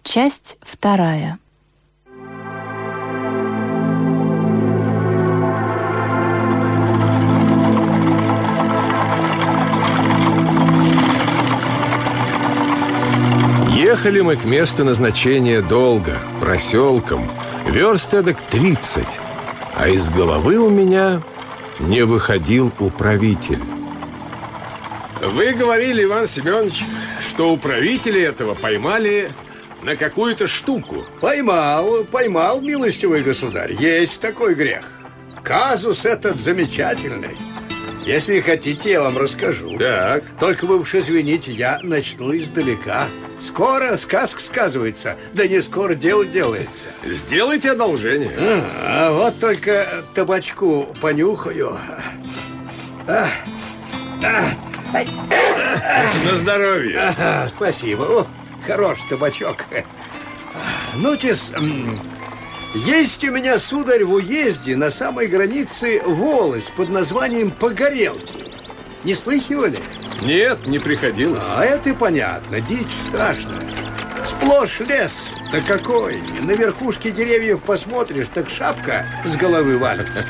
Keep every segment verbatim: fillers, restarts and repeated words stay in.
Часть вторая. Ехали мы к месту назначения долго, проселком, верст эдак тридцать, а из головы у меня не выходил управитель. Вы говорили, Иван Семенович, что управителя этого поймали на какую-то штуку. Поймал, поймал, милостивый государь. Есть такой грех. Казус этот замечательный. Если хотите, я вам расскажу. Так. Только вы уж извините, я начну издалека. Скоро сказка сказывается, да не скоро дело делается. Сделайте одолжение. А, вот только табачку понюхаю. А, а, На здоровье. Ага, спасибо. О, хороший табачок. Ну-тес, есть у меня, сударь, в уезде на самой границе волость под названием Погорелки. Не слыхивали? Нет, не приходилось. А это и понятно, дичь страшная. Сплошь лес, да какой. На верхушке деревьев посмотришь, так шапка с головы валится.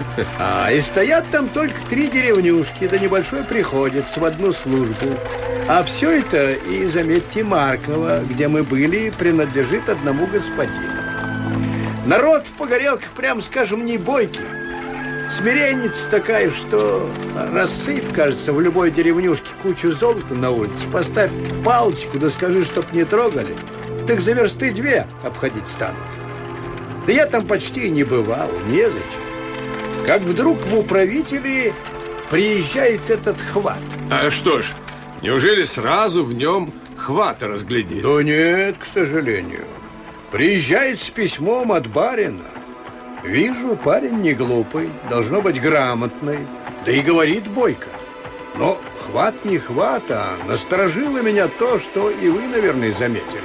А и стоят там только три деревнюшки, да небольшой приходец в одну службу. А все это, и заметьте, Марково, где мы были, принадлежит одному господину. Народ в Погорелках, прям скажем, не бойкий. Смиренница такая, что рассыпь, кажется, в любой деревнюшке кучу золота на улице, поставь палочку, да скажи, чтоб не трогали, так за версты две обходить станут. Да я там почти не бывал, незачем. Как вдруг в управителе приезжает этот хват. А что ж, неужели сразу в нем хвата разглядели? Да нет, к сожалению. Приезжает с письмом от барина. Вижу, парень не глупый, должно быть грамотный, да и говорит бойко. Но хват не хват, а насторожило меня то, что и вы, наверное, заметили.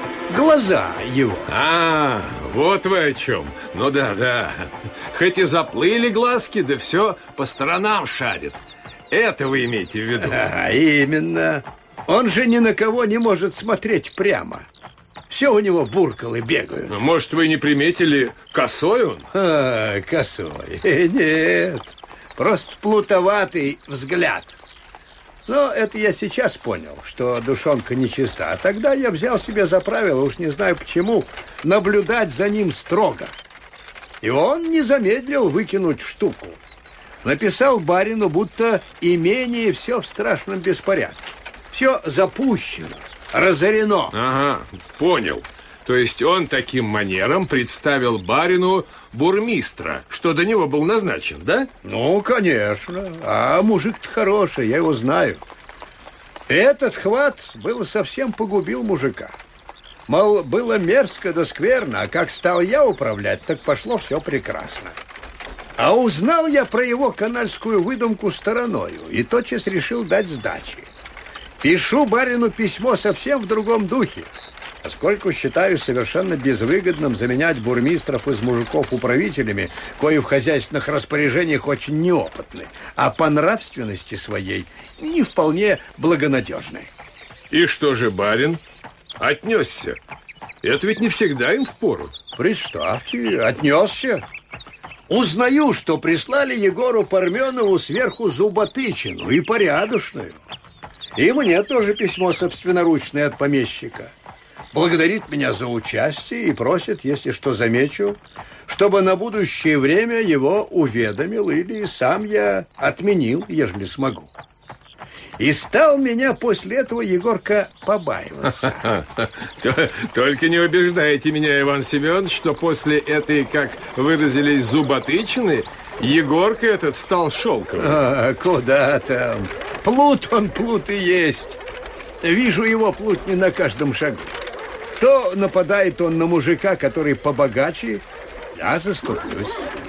Глаза его. А, вот вы о чем. Ну да, да. Хоть и заплыли глазки, да все по сторонам шарит. Это вы имеете в виду? А, именно. Он же ни на кого не может смотреть прямо. Все у него буркалы бегают. Может, вы не приметили, косой он? А, косой. Нет, просто плутоватый взгляд. Но это я сейчас понял, что душонка нечиста. А тогда я взял себе за правило, уж не знаю почему, наблюдать за ним строго. И он не замедлил выкинуть штуку. Написал барину, будто имение все в страшном беспорядке. Все запущено. Разорено. Ага, понял. То есть он таким манером представил барину бурмистра, что до него был назначен, да? Ну, конечно. А мужик-то хороший, я его знаю. Этот хват было совсем погубил мужика. Мол, было мерзко да скверно, а как стал я управлять, так пошло все прекрасно. А узнал я про его канальскую выдумку стороною и тотчас решил дать сдачи. Пишу барину письмо совсем в другом духе, поскольку считаю совершенно безвыгодным заменять бурмистров из мужиков управителями, кои в хозяйственных распоряжениях очень неопытны, а по нравственности своей не вполне благонадежны. И что же барин отнесся? Это ведь не всегда им впору. Представьте, отнесся. Узнаю, что прислали Егору Парменову сверху зуботычину и порядочную. И мне тоже письмо собственноручное от помещика. Благодарит меня за участие и просит, если что замечу, чтобы на будущее время его уведомил или сам я отменил, ежели смогу. И стал меня после этого Егорка побаиваться. Только не убеждайте меня, Иван Семенович, что после этой, как выразились, зуботычины, Егорка этот стал шелковым. А, куда там? Плут он, плут и есть. Вижу его плутни на каждом шагу. То нападает он на мужика, который побогаче, я заступлюсь.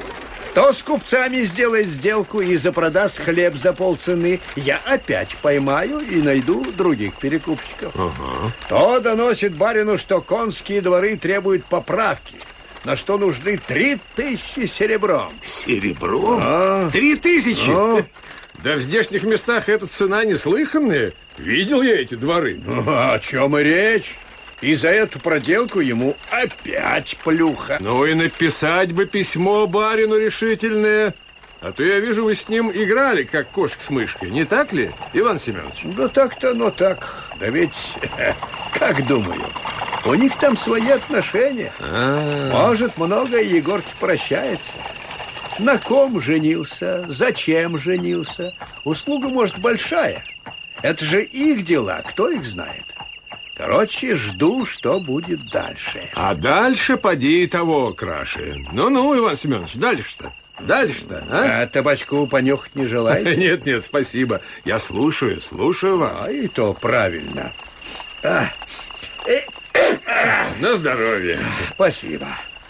То с купцами сделает сделку и запродаст хлеб за полцены, я опять поймаю и найду других перекупщиков. Ага. То доносит барину, что конские дворы требуют поправки, на что нужны три тысячи серебром. Серебром? А? Три тысячи? А? Да в здешних местах эта цена неслыханная. Видел я эти дворы. Ну, о чем и речь? И за эту проделку ему опять плюха. Ну и написать бы письмо барину решительное. А то я вижу, вы с ним играли, как кошка с мышкой. Не так ли, Иван Семенович? Да так-то, но так. Да ведь, как думаю, у них там свои отношения. А-а-а. Может, многое Егорке прощается. На ком женился, зачем женился. Услуга, может, большая. Это же их дела, кто их знает. Короче, жду, что будет дальше. А дальше поди и того краше. Ну-ну, Иван Семенович, дальше-то. Дальше-то, а? А табачку понюхать не желаете? Нет, нет, спасибо. Я слушаю, слушаю вас. А и то правильно. А. На здоровье. Спасибо.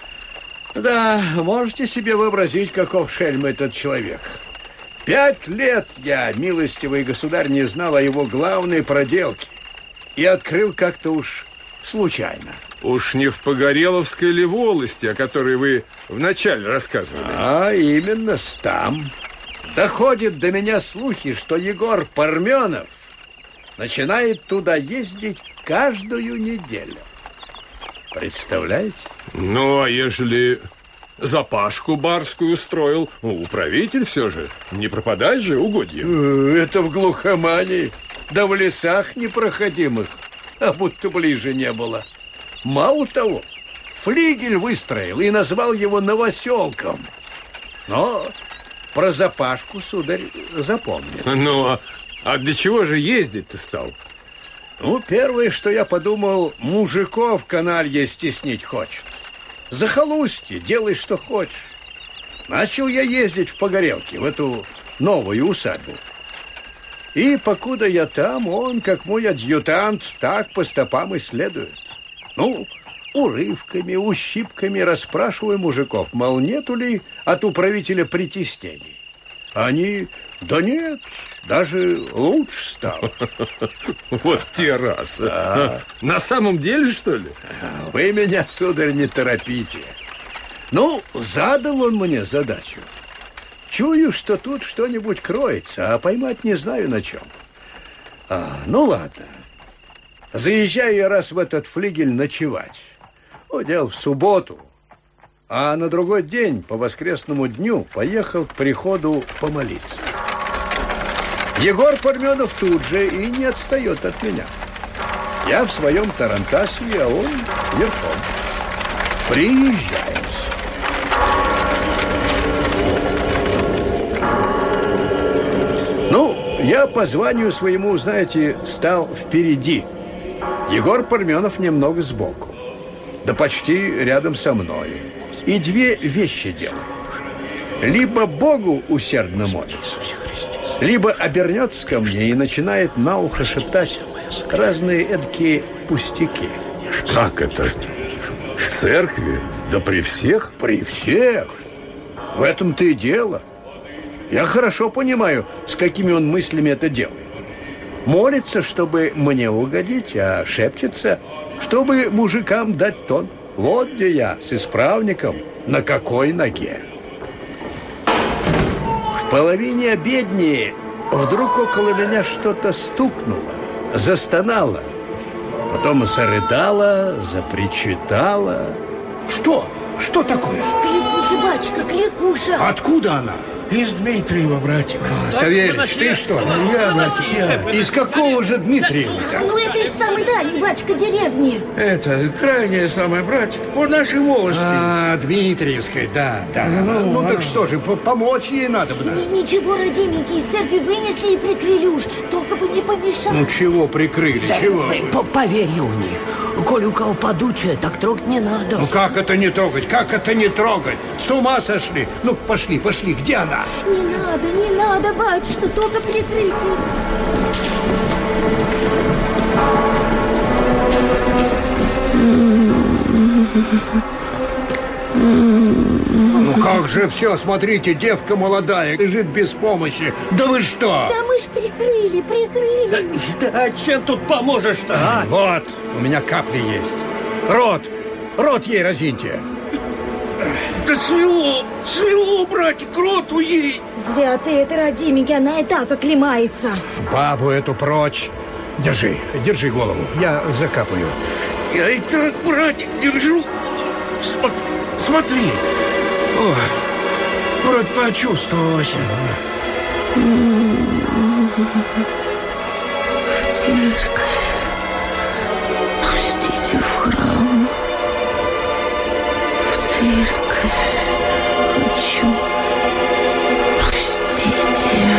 Да, можете себе вообразить, каков шельм этот человек. Пять лет я, милостивый государь, не знал о его главной проделке. И открыл как-то уж случайно. Уж не в Погореловской ли волости, о которой вы вначале рассказывали? А именно там. Доходят до меня слухи, что Егор Парменов начинает туда ездить каждую неделю. Представляете? Ну, а ежели запашку барскую устроил, ну, управитель все же, не пропадать же угодья. Это в глухомане, да в лесах непроходимых, а будто ближе не было. Мало того, флигель выстроил и назвал его Новоселком. Но про запашку, сударь, запомнил. Ну, а, а для чего же ездить-то стал? Ну, первое, что я подумал, мужиков каналье стеснить хочет. Захолустье, делай, что хочешь. Начал я ездить в Погорелке, в эту новую усадьбу. И покуда я там, он, как мой адъютант, так по стопам и следует. Ну, урывками, ущипками расспрашиваю мужиков, мол, нету ли от управителя притеснений. Они, да нет, даже лучше стало. Вот те раз. На самом деле, что ли? Вы меня, сударь, не торопите. Ну, задал он мне задачу. Чую, что тут что-нибудь кроется, а поймать не знаю на чем. А, ну, ладно. Заезжаю я раз в этот флигель ночевать. Ну, дело в субботу. А на другой день, по воскресному дню, поехал к приходу помолиться. Егор Парменов тут же и не отстает от меня. Я в своем тарантасе, а он верхом. Приезжаем. Ну, я по званию своему, знаете, стал впереди. Егор Парменов немного сбоку. Да почти рядом со мной. И две вещи делает. Либо Богу усердно молится, либо обернется ко мне и начинает на ухо шептать разные эдакие пустяки. Как это? В церкви? Да при всех? При всех. В этом-то и дело. Я хорошо понимаю, с какими он мыслями это делает. Молится, чтобы мне угодить, а шепчется, чтобы мужикам дать тон. Вот где я, с исправником, на какой ноге. В половине обедни вдруг около меня что-то стукнуло, застонало. Потом зарыдала, запричитала. Что? Что такое? Кликуша, батюшка, кликуша. Откуда она? Из Дмитриева, братик. Савельич, ты что? Я, братик, я. Из какого же Дмитриева-то? Ну, это же самый дальний, батюшка, деревни. Это крайняя самая, братик, по нашей волости. А, Дмитриевской, да, да. Ну, ну так что же, помочь ей надо бы. Ни- Ничего, родименькие, из церкви вынесли и прикрыли уж. Только бы не помешать. Ну, чего прикрыли? Чего? По поверье у них. Коль у кого подучая, так трогать не надо. Ну, как это не трогать? Как это не трогать? С ума сошли? Ну, пошли, пошли. Где она? Не надо, не надо, батюшка, только прикрытие. Ну, как же все, смотрите, девка молодая, лежит без помощи. Да вы что? Да мы ж прикрыли, прикрыли. Да чем тут поможешь-то, а? Вот, у меня капли есть. Рот, рот ей разиньте. Да свело, свело, братик, роту ей. Зря ты это, родименький, она и так оклемается. Бабу эту прочь. Держи, держи голову, я закапаю. Я и так, братик, держу. Смотри, смотри. О, вроде почувствовалось. В церковь. Пустите в храм. В церковь хочу. Пустите.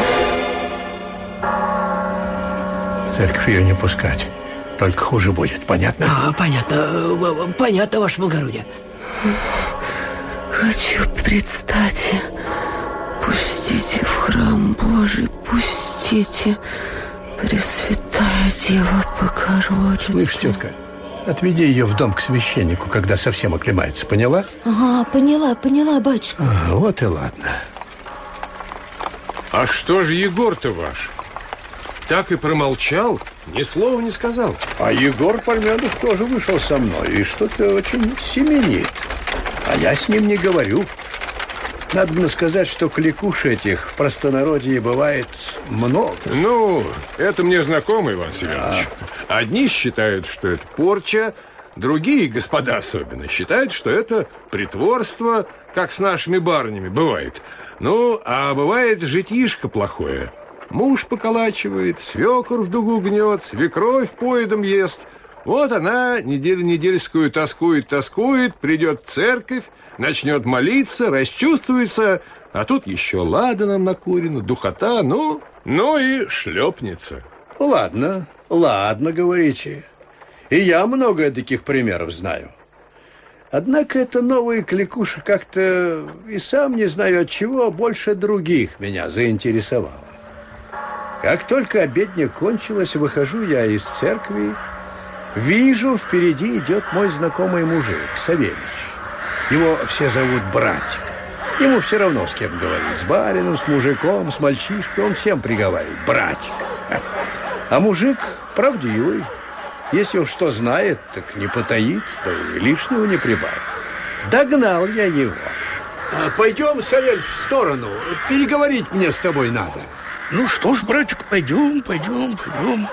В церковь ее не пускать. Только хуже будет, понятно? А, понятно, понятно, ваше благородие. Хочу предстать. Пустите в храм Божий, пустите, Пресвятая Дева Богородица. Слышь, тетка, отведи ее в дом к священнику, когда совсем оклемается, поняла? Ага, поняла, поняла, батюшка. А, вот и ладно. А что же Егор-то ваш? Так и промолчал, ни слова не сказал. А Егор Пармянов тоже вышел со мной и что-то очень семенит. А я с ним не говорю. Надо бы сказать, что кликуш этих в простонародье бывает много. Ну, это мне знакомо, Иван Семенович. А. Одни считают, что это порча, другие, господа особенно, считают, что это притворство, как с нашими барынями бывает. Ну, а бывает житишко плохое. Муж поколачивает, свекор в дугу гнет, свекровь поедом ест. Вот она неделю-недельскую тоскует-тоскует, придет в церковь, начнет молиться, расчувствуется, а тут еще ладаном накурено, духота, ну, ну и шлепнется. Ладно, ладно, говорите. И я много таких примеров знаю. Однако эта новая кликуша как-то, и сам не знаю от чего, больше других меня заинтересовала. Как только обедня кончилась, выхожу я из церкви, вижу, впереди идет мой знакомый мужик, Савельич. Его все зовут Братик. Ему все равно с кем говорить. С барином, с мужиком, с мальчишкой. Он всем приговаривает. Братик. А мужик правдивый. Если уж что знает, так не потаит, да и лишнего не прибавит. Догнал я его. А, пойдем, Савельич, в сторону. Переговорить мне с тобой надо. Ну что ж, братик, пойдем, пойдем, пойдем.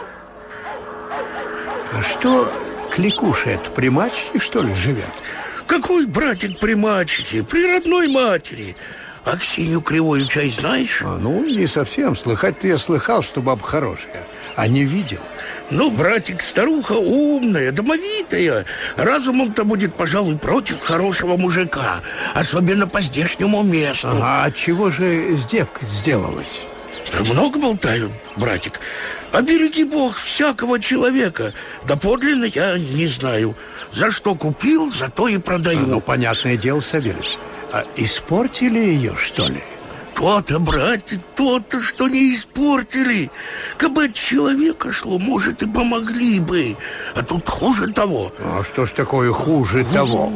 А что, кликуша это при мачехе, что ли, живет? Какой братик при мачехе? При родной матери. А Ксению Кривую чай знаешь? А, ну, не совсем. Слыхать-то я слыхал, что баба хорошая, а не видел. Ну, братик, старуха умная, домовитая. Разумом-то будет, пожалуй, против хорошего мужика. Особенно по здешнему месту. А от чего же с девкой сделалось? Да много болтают, братик. Обереги Бог всякого человека. Да подлинно я не знаю. За что купил, за то и продаю. А, ну, понятное дело, Савельич. А испортили ее, что ли? То-то, братик, то-то, что не испортили. Кабы от человека шло, может, и помогли бы. А тут хуже того. А что ж такое хуже того?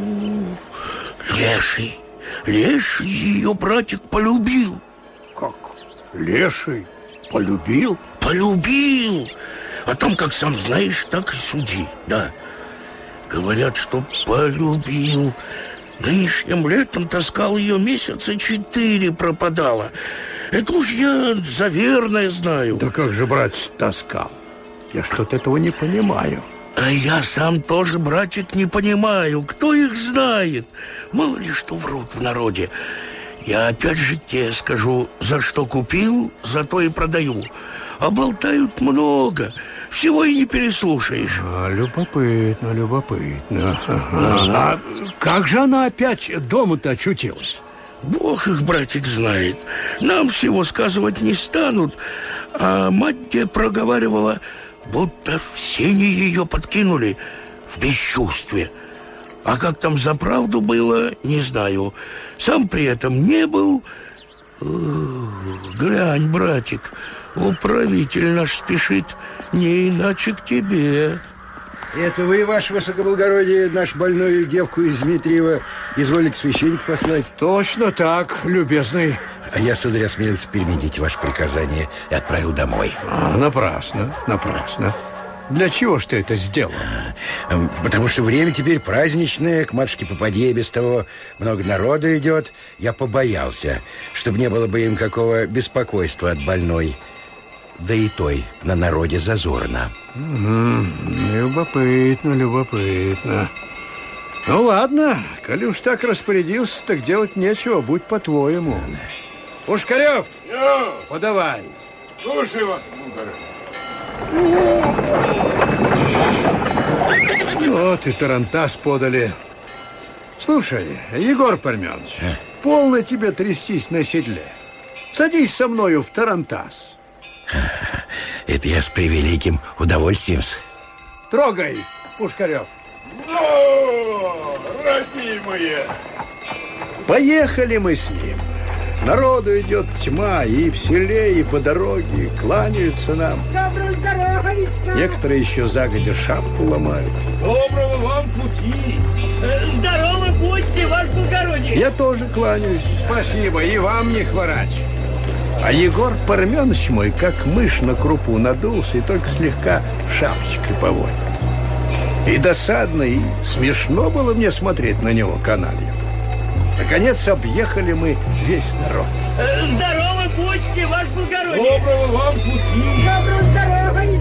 Леший. Леший ее, братик, полюбил. Как? Леший полюбил? Полюбил. О том, как сам знаешь, так и суди, да. Говорят, что полюбил. Нынешним летом таскал ее месяца четыре, пропадала. Это уж я заверное знаю. Да как же, братец, таскал? Я что-то этого не понимаю. А я сам тоже, братик, не понимаю. Кто их знает? Мало ли что врут в народе. Я опять же тебе скажу, за что купил, за то и продаю. А болтают много, всего и не переслушаешь. А, любопытно, любопытно. А, а как же она опять дома-то очутилась? Бог их, братик, знает. Нам всего сказывать не станут. А мать тебе проговаривала, будто в сене ее подкинули в бесчувстве. А как там за правду было, не знаю. Сам при этом не был. Ух, глянь, братик, управитель наш спешит не иначе к тебе. Это вы, ваше высокоблагородие, нашу больную девку из Дмитриева изволили к священнику послать? Точно так, любезный. А я, сударь, осмелился переменить ваше приказание и отправил домой. А, напрасно, напрасно. Для чего ж ты это сделал? А, потому что время теперь праздничное, к матушке попадье без того много народу идет. Я побоялся, чтобы не было бы им какого беспокойства от больной. да и той на народе зазорно. Угу. Любопытно, любопытно. Ну ладно, коли уж так распорядился, так делать нечего, будь по-твоему. Пушкарев, Я. подавай. Слушай вас, Вот и тарантас подали. Слушай, Егор Парменович, а? полно тебе трястись на седле. Садись со мною в тарантас. Это я с превеликим удовольствием. Трогай, Пушкарев. О, родимые! Поехали мы с ним. Народу идет тьма, и в селе, и по дороге, кланяются нам. Доброго здоровья! Некоторые еще загодя шапку ломают. Доброго вам пути! Здоровы будьте, ваше благородие! Я тоже кланяюсь. Спасибо, и вам не хворать. А Егор Парменович мой, как мышь на крупу, надулся и только слегка шапочкой поводит. И досадно, и смешно было мне смотреть на него, каналью. Наконец объехали мы весь народ. Здоровы будьте, ваше благородие! Доброго вам пути! Доброго здоровья!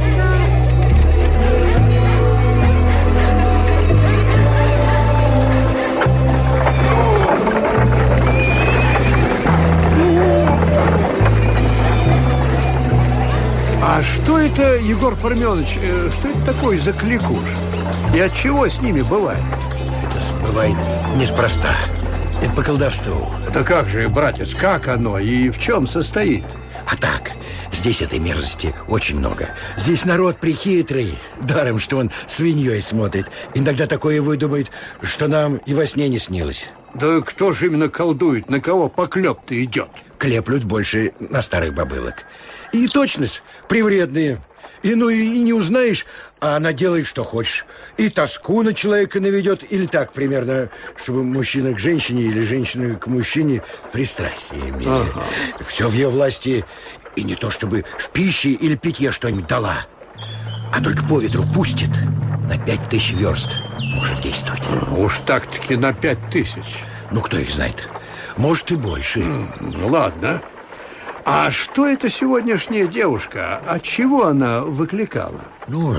А что это, Егор Парменович, э, что это такое за кликуш? И от чего с ними бывает? Это бывает неспроста. Это по колдовству. Да как же, братец, как оно и в чем состоит? А так, здесь этой мерзости очень много. Здесь народ прихитрый. Даром, что он свиньей смотрит. Иногда такое выдумает, что нам и во сне не снилось. Да кто же именно колдует? На кого поклеп-то идет? Клеплют больше на старых бабылок. И точность привредные. И ну и не узнаешь, а она делает, что хочешь. И тоску на человека наведет, или так примерно, чтобы мужчина к женщине или женщина к мужчине пристрастие имели. Ага. Все в ее власти. И не то, чтобы в пище или питье что-нибудь дала, а только по ветру пустит. На пять тысяч верст может действовать. Уж так-таки на пять тысяч. Ну, кто их знает? Может, и больше. Ну, ладно. А что это сегодняшняя девушка? От чего она выкликала? Ну,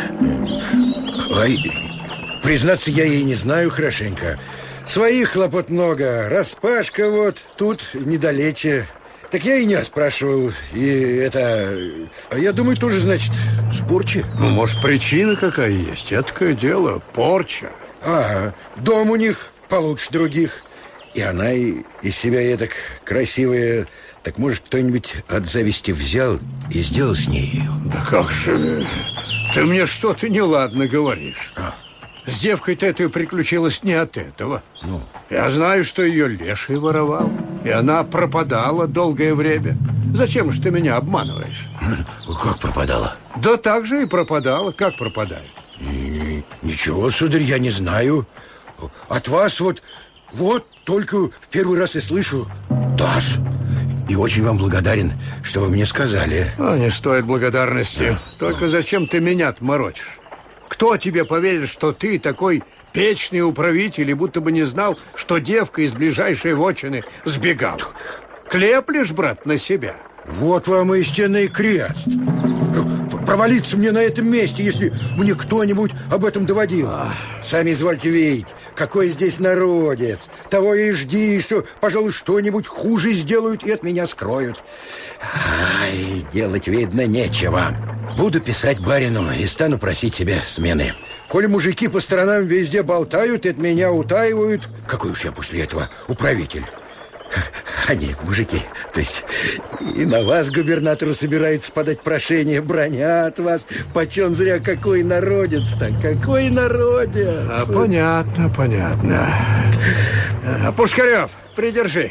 ай, признаться, я ей не знаю хорошенько. Своих хлопот много. Распашка вот тут недалече. Так я и не расспрашивал. И это... Я думаю, тоже, значит, с порчи. Ну, может, причина какая есть? Эдакое дело. Порча. Ага. Дом у них получше других. И она и из себя эдак красивая. Так, может, кто-нибудь от зависти взял и сделал с ней? Да как же... Ты мне что-то неладно говоришь. А? С девкой-то этой приключилось не от этого. Ну? Я знаю, что ее леший воровал. И она пропадала долгое время. Зачем же ты меня обманываешь? Как пропадала? Да так же и пропадала. Как пропадает? И, ничего, сударь, я не знаю. От вас вот... Вот только в первый раз и слышу. Да-с. И очень вам благодарен, что вы мне сказали. А, не стоит благодарности. Да. Только зачем ты меня-то морочишь? Кто тебе поверит, что ты такой печный управитель и будто бы не знал, что девка из ближайшей вотчины сбегала? Клеплешь, брат, на себя? Вот вам истинный крест. Провалиться мне на этом месте, если мне кто-нибудь об этом доводил. Ах. Сами извольте видеть, какой здесь народец. Того и жди, что, пожалуй, что-нибудь хуже сделают и от меня скроют. Ай, делать, видно, нечего. Буду писать барину и стану просить себе смены. Коли мужики по сторонам везде болтают и от меня утаивают, какой уж я после этого управитель? Они, мужики, то есть и на вас губернатору собираются подать прошение, бронят вас. Почем зря, какой народец-то, какой народец. А, понятно, понятно. А, Пушкарев, придержи.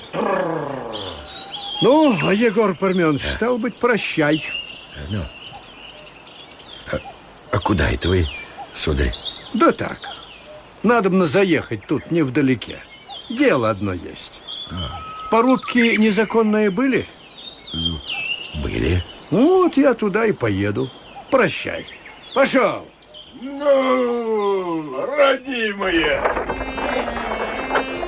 Ну, а Егор Парменович, стал быть, прощай. Ну, а, а куда это вы, сударь? Да так, надобно заехать тут невдалеке. Дело одно есть. А. Порубки незаконные были? Были. Вот я туда и поеду. Прощай. Пошел. Ну, родимые.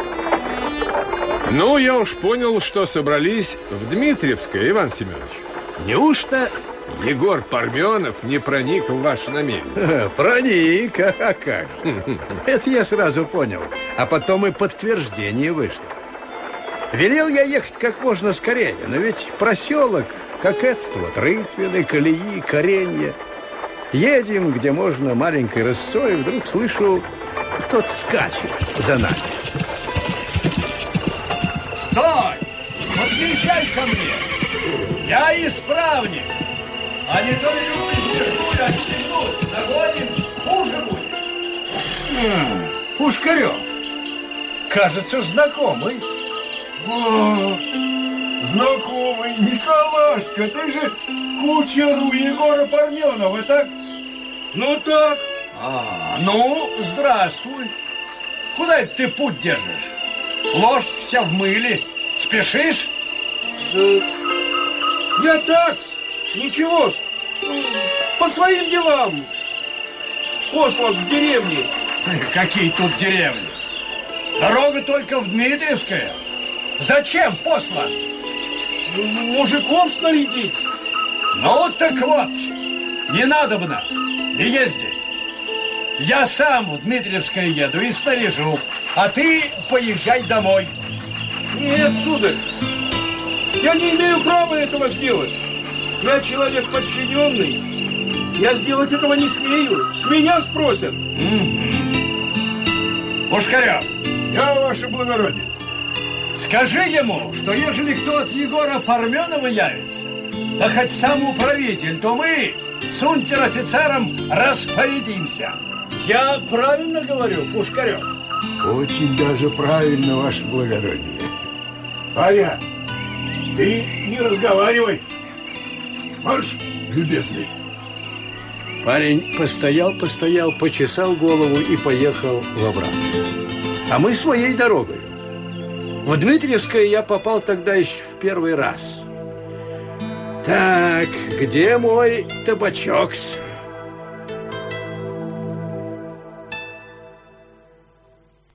Ну, я уж понял, что собрались в Дмитриевское, Иван Семенович. Неужто Егор Парменов не проник в ваше намерение? Проник, а как? Это я сразу понял. А потом и подтверждение вышло. Велел я ехать как можно скорее, но ведь проселок, как этот вот, рытвины, колеи, коренья. Едем, где можно, маленькой рысцой, и вдруг слышу, кто-то скачет за нами. Стой! Подъезжай ко мне! Я исправник! А не то любишь пулю отстегнуть, догоним, хуже будет. А, Пушкарев, кажется, знакомый. О, знакомый Николашка, ты же кучер у Егора Парменова, так? Ну так. А, ну, здравствуй. Куда это ты путь держишь? Лошадь вся в мыле. Спешишь? Да, я так, ничего, по своим делам. Послан в деревне. Какие тут деревни? Дорога только в Дмитриевское. Зачем послан? Мужиков снарядить. Ну так вот, не надобно, не езди. Я сам в Дмитриевское еду и снаряжу, а ты поезжай домой. Нет, сударь, я не имею права этого сделать. Я человек подчиненный. Я сделать этого не смею. С меня спросят. Пушкарев, я, ваше благородие. Скажи ему, что ежели кто от Егора Парменова явится, да хоть сам управитель, то мы с унтер-офицером распорядимся. Я правильно говорю, Пушкарев? Очень даже правильно, ваше благородие. Аря, ты не разговаривай. Марш, любезный. Парень постоял, постоял, почесал голову и поехал в обратно. А мы своей дорогой. В Дмитриевское я попал тогда еще в первый раз. Так, где мой табачок-с?